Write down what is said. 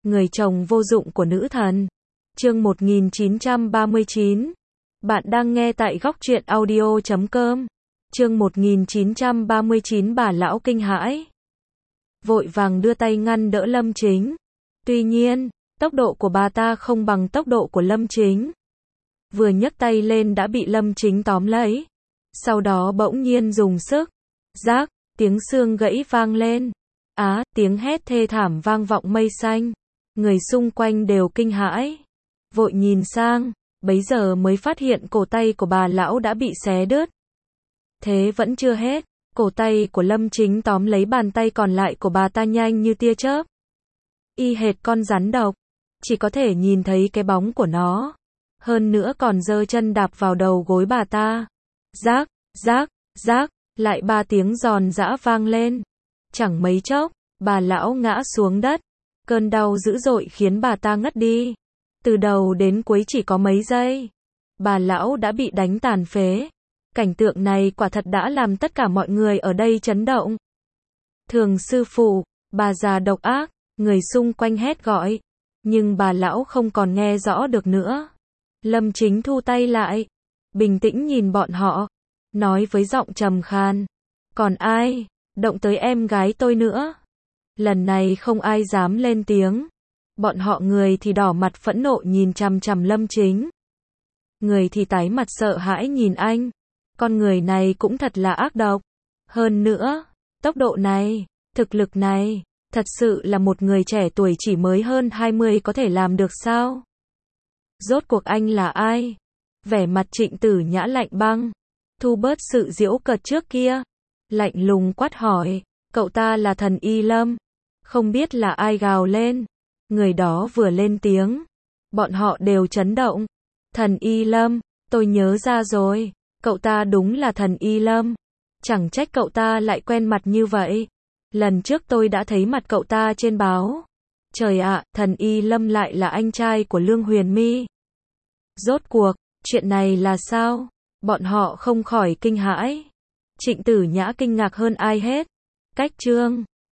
người chồng vô dụng của nữ thần. Chương 1939. Bạn đang nghe tại góc truyện audio.com. Chương 1939 bà lão kinh hãi. Vội vàng đưa tay ngăn đỡ Lâm Chính. Tuy nhiên, tốc độ của bà ta không bằng tốc độ của Lâm Chính. Vừa nhấc tay lên đã bị Lâm Chính tóm lấy. Sau đó bỗng nhiên dùng sức. Rác, tiếng xương gãy vang lên. Tiếng hét thê thảm vang vọng mây xanh. Người xung quanh đều kinh hãi. Vội nhìn sang, bấy giờ mới phát hiện cổ tay của bà lão đã bị xé đứt. Thế vẫn chưa hết, cổ tay của Lâm Chính tóm lấy bàn tay còn lại của bà ta nhanh như tia chớp. Y hệt con rắn độc, chỉ có thể nhìn thấy cái bóng của nó. Hơn nữa còn giơ chân đạp vào đầu gối bà ta. Rác, rác, rác, lại 3 tiếng giòn giã vang lên. Chẳng mấy chốc, bà lão ngã xuống đất. Cơn đau dữ dội khiến bà ta ngất đi. Từ đầu đến cuối chỉ có mấy giây, bà lão đã bị đánh tàn phế. Cảnh tượng này quả thật đã làm tất cả mọi người ở đây chấn động. Thường sư phụ, bà già độc ác, người xung quanh hét gọi. Nhưng bà lão không còn nghe rõ được nữa. Lâm Chính thu tay lại, bình tĩnh nhìn bọn họ, nói với giọng trầm khan. Còn ai động tới em gái tôi nữa? Lần này không ai dám lên tiếng. Bọn họ người thì đỏ mặt phẫn nộ nhìn chằm chằm Lâm Chính. Người thì tái mặt sợ hãi nhìn anh. Con người này cũng thật là ác độc. Hơn nữa, tốc độ này, thực lực này, thật sự là một người trẻ tuổi chỉ mới hơn 20 có thể làm được sao? Rốt cuộc anh là ai? Vẻ mặt Trịnh Tử Nhã lạnh băng, thu bớt sự giễu cợt trước kia. Lạnh lùng quát hỏi, cậu ta là thần Y Lâm. Không biết là ai gào lên. Người đó vừa lên tiếng, bọn họ đều chấn động. Thần Y Lâm, tôi nhớ ra rồi, cậu ta đúng là thần Y Lâm. Chẳng trách cậu ta lại quen mặt như vậy. Lần trước tôi đã thấy mặt cậu ta trên báo. Trời ạ, thần Y Lâm lại là anh trai của Lương Huyền My. Rốt cuộc, chuyện này là sao? Bọn họ không khỏi kinh hãi. Trịnh Tử Nhã kinh ngạc hơn ai hết. Cách chương